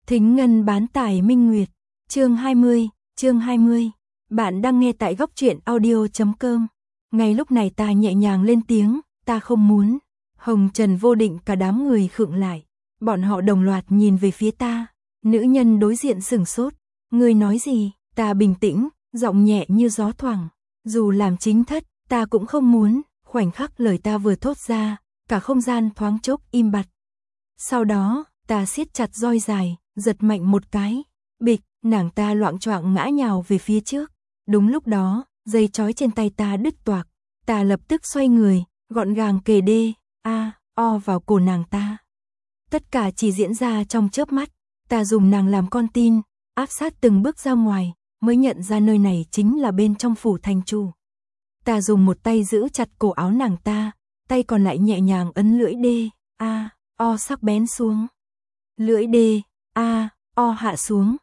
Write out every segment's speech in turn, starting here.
Thính Ngân bán tải Minh Nguyệt, chương 20. Bạn đang nghe tại góc truyện audio.com. Ngay lúc này ta nhẹ nhàng lên tiếng, ta không muốn. Hồng Trần Vô Định cả đám người khựng lại. Bọn họ đồng loạt nhìn về phía ta. Nữ nhân đối diện sửng sốt. Ngươi nói gì? Ta bình tĩnh, giọng nhẹ như gió thoảng. Dù làm chính thất, ta cũng không muốn. Khoảnh khắc lời ta vừa thốt ra, cả không gian thoáng chốc im bặt. Sau đó, ta siết chặt roi dài, giật mạnh một cái. Bịch, nàng ta loạng choạng ngã nhào về phía trước. Đúng lúc đó, dây trói trên tay ta đứt toạc. Ta lập tức xoay người, gọn gàng kề đê, o vào cổ nàng ta. Tất cả chỉ diễn ra trong chớp mắt. Ta dùng nàng làm con tin, áp sát từng bước ra ngoài, mới nhận ra nơi này chính là bên trong phủ thành chủ. Ta dùng một tay giữ chặt cổ áo nàng ta, tay còn lại nhẹ nhàng ấn lưỡi đê, o sắc bén xuống. Lưỡi đê, o hạ xuống,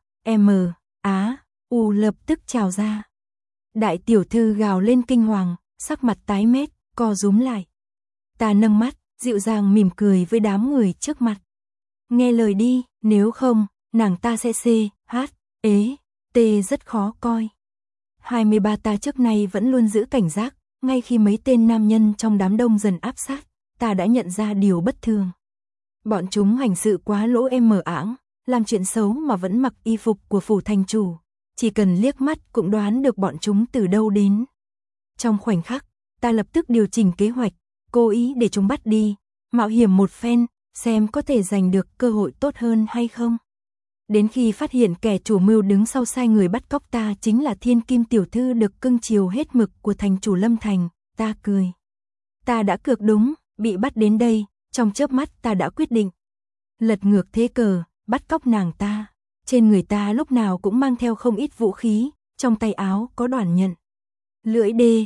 u lập tức trào ra. Đại tiểu thư gào lên kinh hoàng, sắc mặt tái mét, co rúm lại. Ta nâng mắt, dịu dàng mỉm cười với đám người trước mặt. Nghe lời đi, nếu không, nàng ta sẽ t rất khó coi. 23 ta trước nay vẫn luôn giữ cảnh giác, ngay khi mấy tên nam nhân trong đám đông dần áp sát, ta đã nhận ra điều bất thường. Bọn chúng hành sự quá lỗ mờ ảng, làm chuyện xấu mà vẫn mặc y phục của phủ thành chủ. Chỉ cần liếc mắt cũng đoán được bọn chúng từ đâu đến. Trong khoảnh khắc, ta lập tức điều chỉnh kế hoạch, cố ý để chúng bắt đi, mạo hiểm một phen, xem có thể giành được cơ hội tốt hơn hay không. Đến khi phát hiện kẻ chủ mưu đứng sau sai người bắt cóc ta chính là Thiên Kim tiểu thư được cưng chiều hết mực của thành chủ Lâm Thành, ta cười. Ta đã cược đúng, bị bắt đến đây, trong chớp mắt ta đã quyết định. Lật ngược thế cờ, bắt cóc nàng ta. Trên người ta lúc nào cũng mang theo không ít vũ khí, trong tay áo có đoàn nhận. Lưỡi đê,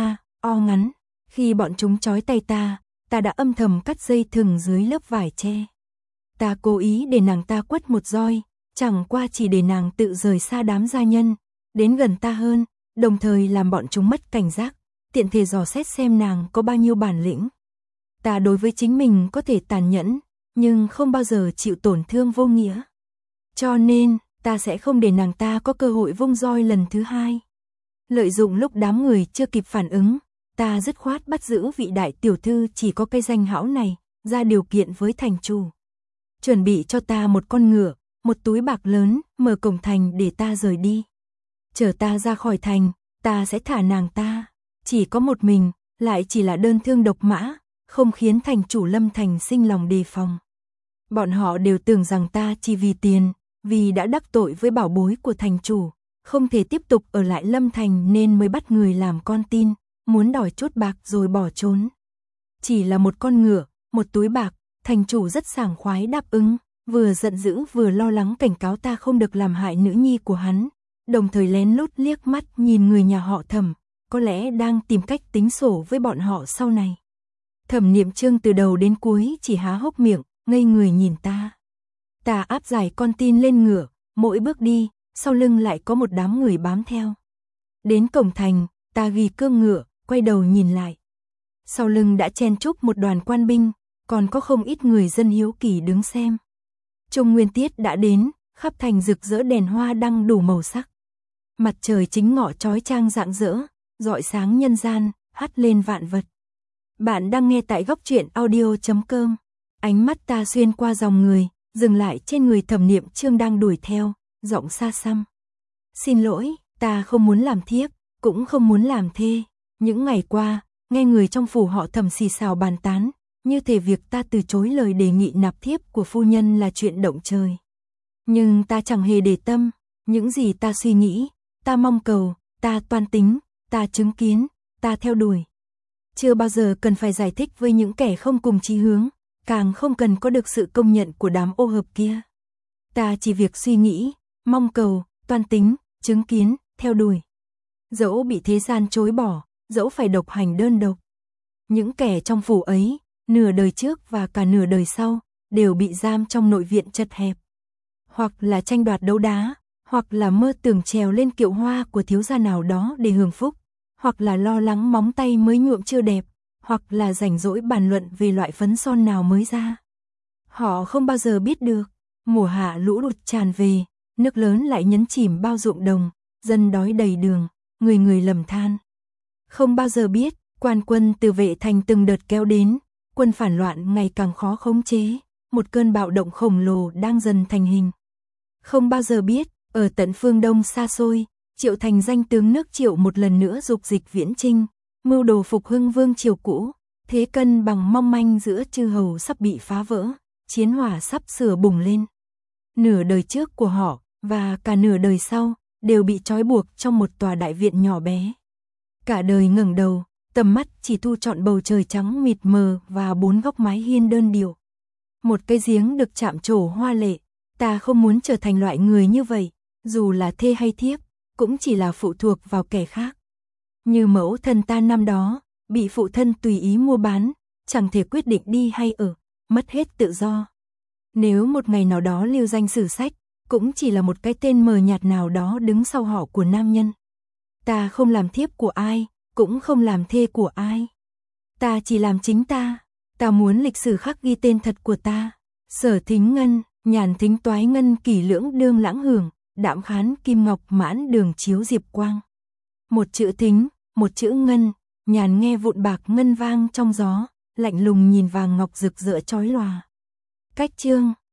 o ngắn. Khi bọn chúng trói tay ta đã âm thầm cắt dây thừng dưới lớp vải che. Ta cố ý để nàng ta quất một roi, chẳng qua chỉ để nàng tự rời xa đám gia nhân, đến gần ta hơn, đồng thời làm bọn chúng mất cảnh giác, tiện thể dò xét xem nàng có bao nhiêu bản lĩnh. Ta đối với chính mình có thể tàn nhẫn, nhưng không bao giờ chịu tổn thương vô nghĩa. Cho nên, ta sẽ không để nàng ta có cơ hội vung roi lần thứ hai. Lợi dụng lúc đám người chưa kịp phản ứng, ta dứt khoát bắt giữ vị đại tiểu thư chỉ có cây danh hão này, ra điều kiện với thành chủ. Chuẩn bị cho ta một con ngựa, một túi bạc lớn, mở cổng thành để ta rời đi. Chở ta ra khỏi thành, ta sẽ thả nàng ta. Chỉ có một mình, lại chỉ là đơn thương độc mã, không khiến thành chủ Lâm Thành sinh lòng đề phòng. Bọn họ đều tưởng rằng ta chỉ vì tiền, vì đã đắc tội với bảo bối của thành chủ, không thể tiếp tục ở lại Lâm Thành nên mới bắt người làm con tin, muốn đòi chút bạc rồi bỏ trốn. Chỉ là một con ngựa, một túi bạc, thành chủ rất sảng khoái đáp ứng, vừa giận dữ vừa lo lắng cảnh cáo ta không được làm hại nữ nhi của hắn, đồng thời lén lút liếc mắt nhìn người nhà họ Thẩm, có lẽ đang tìm cách tính sổ với bọn họ sau này. Thẩm Niệm Trương từ đầu đến cuối chỉ há hốc miệng, ngây người nhìn ta. Ta áp giải con tin lên ngựa, mỗi bước đi, sau lưng lại có một đám người bám theo. Đến cổng thành, ta ghi cương ngựa, quay đầu nhìn lại. Sau lưng đã chen chúc một đoàn quan binh, còn có không ít người dân hiếu kỳ đứng xem. Trung nguyên tiết đã đến, khắp thành rực rỡ đèn hoa đăng đủ màu sắc. Mặt trời chính ngọ chói chang rạng rỡ, rọi sáng nhân gian, hắt lên vạn vật. Bạn đang nghe tại góc truyện audio.com. Ánh mắt ta xuyên qua dòng người, dừng lại trên người Thẩm Niệm Trương đang đuổi theo, giọng xa xăm. Xin lỗi, ta không muốn làm thiếp, cũng không muốn làm thê. Những ngày qua, nghe người trong phủ họ Thẩm xì xào bàn tán, như thể việc ta từ chối lời đề nghị nạp thiếp của phu nhân là chuyện động trời. Nhưng ta chẳng hề để tâm, những gì ta suy nghĩ, ta mong cầu, ta toan tính, ta chứng kiến, ta theo đuổi. Chưa bao giờ cần phải giải thích với những kẻ không cùng chí hướng, càng không cần có được sự công nhận của đám ô hợp kia. Ta chỉ việc suy nghĩ, mong cầu, toan tính, chứng kiến, theo đuổi. Dẫu bị thế gian chối bỏ, dẫu phải độc hành đơn độc. Những kẻ trong phủ ấy, nửa đời trước và cả nửa đời sau, đều bị giam trong nội viện chật hẹp. Hoặc là tranh đoạt đấu đá, hoặc là mơ tưởng trèo lên kiệu hoa của thiếu gia nào đó để hưởng phúc, hoặc là lo lắng móng tay mới nhuộm chưa đẹp, hoặc là rảnh rỗi bàn luận về loại phấn son nào mới ra. Họ không bao giờ biết được, Mùa hạ lũ lụt tràn về, nước lớn lại nhấn chìm bao ruộng đồng, dân đói đầy đường, người người lầm than. Không bao giờ biết, quan quân từ Vệ Thành từng đợt kéo đến, quân phản loạn ngày càng khó khống chế, một cơn bạo động khổng lồ đang dần thành hình. Không bao giờ biết, ở tận phương Đông xa xôi, Triệu Thành danh tướng nước Triệu một lần nữa dục dịch viễn chinh, mưu đồ phục hưng vương triều cũ, thế cân bằng mong manh giữa chư hầu sắp bị phá vỡ, chiến hỏa sắp sửa bùng lên. Nửa đời trước của họ, và cả nửa đời sau, đều bị trói buộc trong một tòa đại viện nhỏ bé. Cả đời ngẩng đầu, tầm mắt chỉ thu trọn bầu trời trắng mịt mờ và 4 góc mái hiên đơn điệu. Một cái giếng được chạm trổ hoa lệ, ta không muốn trở thành loại người như vậy, dù là thê hay thiếp, cũng chỉ là phụ thuộc vào kẻ khác. Như mẫu thân ta năm đó, bị phụ thân tùy ý mua bán, chẳng thể quyết định đi hay ở, mất hết tự do. Nếu một ngày nào đó lưu danh sử sách, cũng chỉ là một cái tên mờ nhạt nào đó đứng sau họ của nam nhân. Ta không làm thiếp của ai, cũng không làm thê của ai. Ta chỉ làm chính ta, ta muốn lịch sử khắc ghi tên thật của ta. Sở Thính Ngân, Nhàn Thính Toái Ngân Kỷ Lưỡng Đương Lãng Hưởng, Đạm Khán Kim Ngọc Mãn Đường Chiếu Diệp Quang. Một chữ Thính, một chữ Ngân, Nhàn nghe vụn bạc ngân vang trong gió, lạnh lùng nhìn vàng ngọc rực rỡ chói lòa. Cách chương